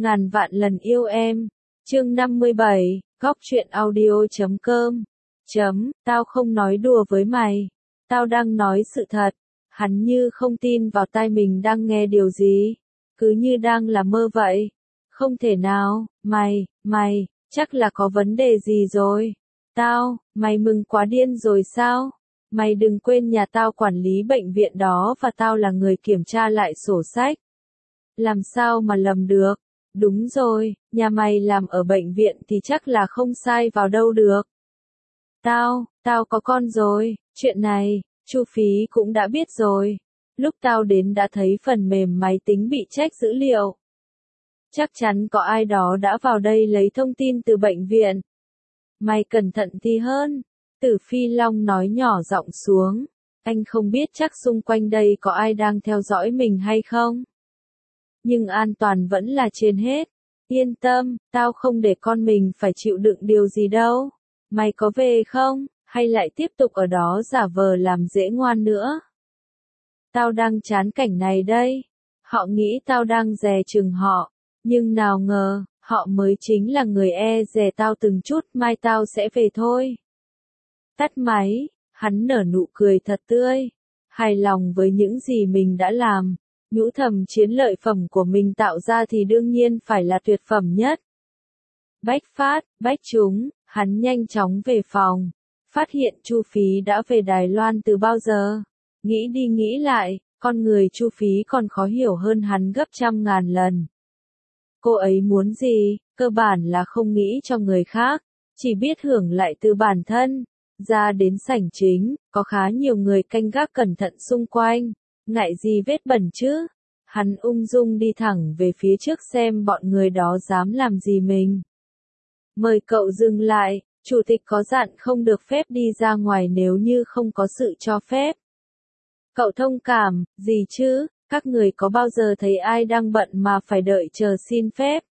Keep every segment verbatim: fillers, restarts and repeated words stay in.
Ngàn vạn lần yêu em. Chương năm mươi bảy, góc truyện audio chấm com. Chấm, tao không nói đùa với mày. Tao đang nói sự thật. Hắn như không tin vào tai mình đang nghe điều gì. Cứ như đang là mơ vậy. Không thể nào, mày, mày, chắc là có vấn đề gì rồi. Tao, mày mừng quá điên rồi sao? Mày đừng quên nhà tao quản lý bệnh viện đó và tao là người kiểm tra lại sổ sách. Làm sao mà lầm được? Đúng rồi, nhà mày làm ở bệnh viện thì chắc là không sai vào đâu được. Tao, tao có con rồi, chuyện này, Chu Phí cũng đã biết rồi. Lúc tao đến đã thấy phần mềm máy tính bị check dữ liệu. Chắc chắn có ai đó đã vào đây lấy thông tin từ bệnh viện. Mày cẩn thận thì hơn. Tử Phi Long nói nhỏ giọng xuống. Anh không biết chắc xung quanh đây có ai đang theo dõi mình hay không. Nhưng an toàn vẫn là trên hết. Yên tâm, tao không để con mình phải chịu đựng điều gì đâu. Mày có về không, hay lại tiếp tục ở đó giả vờ làm dễ ngoan nữa? Tao đang chán cảnh này đây. Họ nghĩ tao đang dè chừng họ. Nhưng nào ngờ, họ mới chính là người e dè tao từng chút, mai tao sẽ về thôi. Tắt máy, hắn nở nụ cười thật tươi. Hài lòng với những gì mình đã làm. Nhũ thầm chiến lợi phẩm của mình tạo ra thì đương nhiên phải là tuyệt phẩm nhất. Bách phát, bách trúng, hắn nhanh chóng về phòng. Phát hiện Chu Phí đã về Đài Loan từ bao giờ. Nghĩ đi nghĩ lại, con người Chu Phí còn khó hiểu hơn hắn gấp trăm ngàn lần. Cô ấy muốn gì, cơ bản là không nghĩ cho người khác, chỉ biết hưởng lại từ bản thân. Ra đến sảnh chính, có khá nhiều người canh gác cẩn thận xung quanh. Ngại gì vết bẩn chứ? Hắn ung dung đi thẳng về phía trước xem bọn người đó dám làm gì mình. Mời cậu dừng lại, chủ tịch có dặn không được phép đi ra ngoài nếu như không có sự cho phép. Cậu thông cảm, gì chứ, các người có bao giờ thấy ai đang bận mà phải đợi chờ xin phép?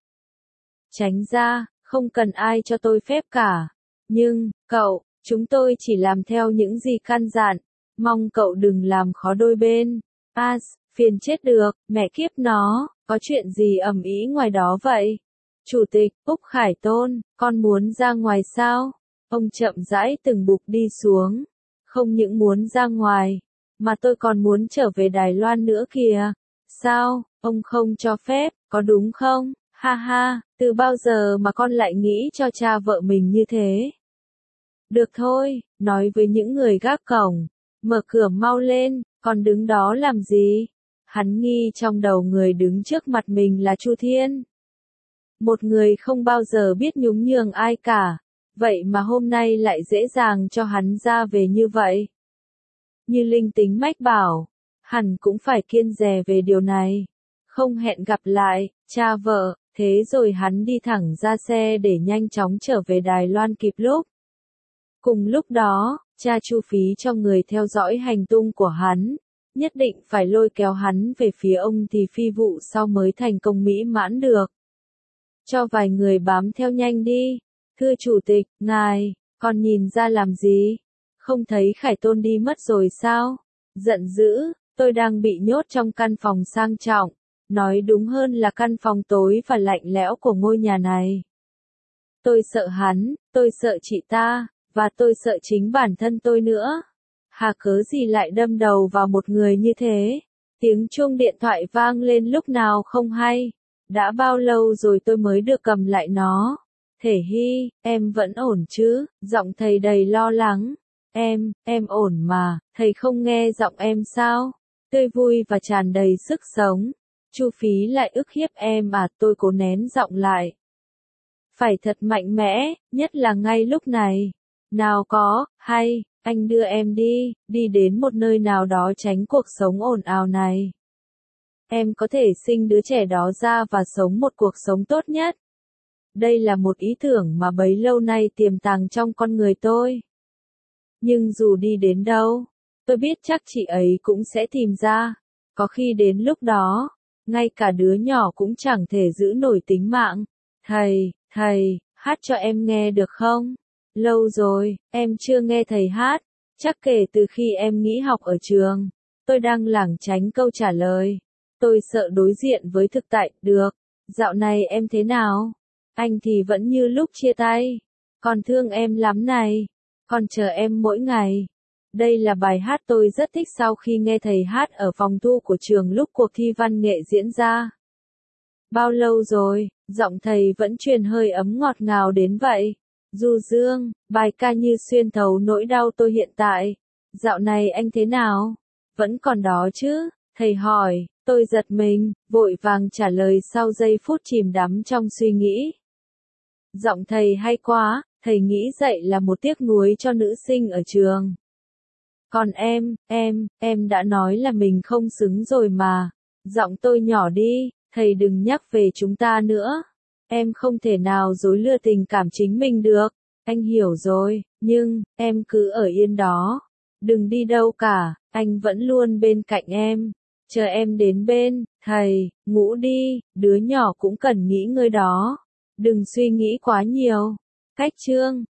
Tránh ra, không cần ai cho tôi phép cả. Nhưng, cậu, chúng tôi chỉ làm theo những gì căn dặn. Mong cậu đừng làm khó đôi bên. As, phiền chết được, mẹ kiếp nó, có chuyện gì ầm ĩ ngoài đó vậy? Chủ tịch, Úc Khải Tôn, con muốn ra ngoài sao? Ông chậm rãi từng bục đi xuống. Không những muốn ra ngoài, mà tôi còn muốn trở về Đài Loan nữa kìa. Sao, ông không cho phép, có đúng không? Ha ha, từ bao giờ mà con lại nghĩ cho cha vợ mình như thế? Được thôi, nói với những người gác cổng. Mở cửa mau lên, còn đứng đó làm gì? Hắn nghi trong đầu người đứng trước mặt mình là Chu Thiên. Một người không bao giờ biết nhún nhường ai cả, vậy mà hôm nay lại dễ dàng cho hắn ra về như vậy. Như linh tính mách bảo, hẳn cũng phải kiêng dè về điều này. Không hẹn gặp lại, cha vợ, thế rồi hắn đi thẳng ra xe để nhanh chóng trở về Đài Loan kịp lúc. Cùng lúc đó, cha Chu Phí cho người theo dõi hành tung của hắn, nhất định phải lôi kéo hắn về phía ông thì phi vụ sau mới thành công mỹ mãn được. Cho vài người bám theo nhanh đi. Thưa chủ tịch, ngài, còn nhìn ra làm gì? Không thấy Khải Tôn đi mất rồi sao? Giận dữ, tôi đang bị nhốt trong căn phòng sang trọng, nói đúng hơn là căn phòng tối và lạnh lẽo của ngôi nhà này. Tôi sợ hắn, tôi sợ chị ta, và tôi sợ chính bản thân tôi nữa. Hà cớ gì lại đâm đầu vào một người như thế? Tiếng chuông điện thoại vang lên lúc nào không hay. Đã bao lâu rồi tôi mới được cầm lại nó? Thể Hy, em vẫn ổn chứ? Giọng thầy đầy lo lắng. Em, em ổn mà, thầy không nghe giọng em sao? Tươi vui và tràn đầy sức sống. Chu Phí lại ức hiếp em à? Tôi cố nén giọng lại. Phải thật mạnh mẽ, nhất là ngay lúc này. Nào có, hay, anh đưa em đi, đi đến một nơi nào đó tránh cuộc sống ồn ào này. Em có thể sinh đứa trẻ đó ra và sống một cuộc sống tốt nhất. Đây là một ý tưởng mà bấy lâu nay tiềm tàng trong con người tôi. Nhưng dù đi đến đâu, tôi biết chắc chị ấy cũng sẽ tìm ra. Có khi đến lúc đó, ngay cả đứa nhỏ cũng chẳng thể giữ nổi tính mạng. Thầy, thầy, hát cho em nghe được không? Lâu rồi, em chưa nghe thầy hát. Chắc kể từ khi em nghỉ học ở trường. Tôi đang lảng tránh câu trả lời. Tôi sợ đối diện với thực tại, được. Dạo này em thế nào? Anh thì vẫn như lúc chia tay. Còn thương em lắm này. Còn chờ em mỗi ngày. Đây là bài hát tôi rất thích sau khi nghe thầy hát ở phòng thu của trường lúc cuộc thi văn nghệ diễn ra. Bao lâu rồi, giọng thầy vẫn truyền hơi ấm ngọt ngào đến vậy. Du Dương, bài ca như xuyên thấu nỗi đau tôi hiện tại. Dạo này anh thế nào? Vẫn còn đó chứ? Thầy hỏi, tôi giật mình, vội vàng trả lời sau giây phút chìm đắm trong suy nghĩ. Giọng thầy hay quá, thầy nghĩ dạy là một tiếc nuối cho nữ sinh ở trường. Còn em, em, em đã nói là mình không xứng rồi mà. Giọng tôi nhỏ đi, thầy đừng nhắc về chúng ta nữa. Em không thể nào dối lừa tình cảm chính mình được. Anh hiểu rồi, nhưng, em cứ ở yên đó. Đừng đi đâu cả, anh vẫn luôn bên cạnh em. Chờ em đến bên, thầy, ngủ đi, đứa nhỏ cũng cần nghỉ ngơi đó. Đừng suy nghĩ quá nhiều. Cách chương